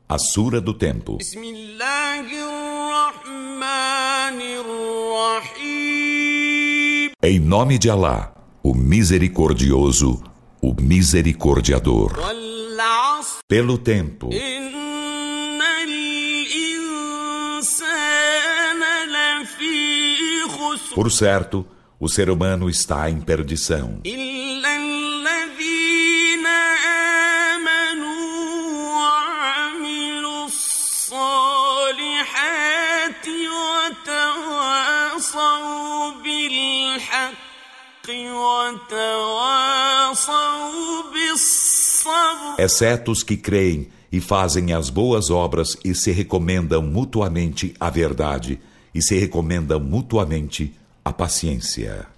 A Sura do Tempo. Em nome de Alá, o Misericordioso, o Misericordiador. Pelo tempo. Por certo, o ser humano está em perdição. Exceto os que creem e fazem as boas obras e se recomendam mutuamente a verdade e se recomendam mutuamente a paciência.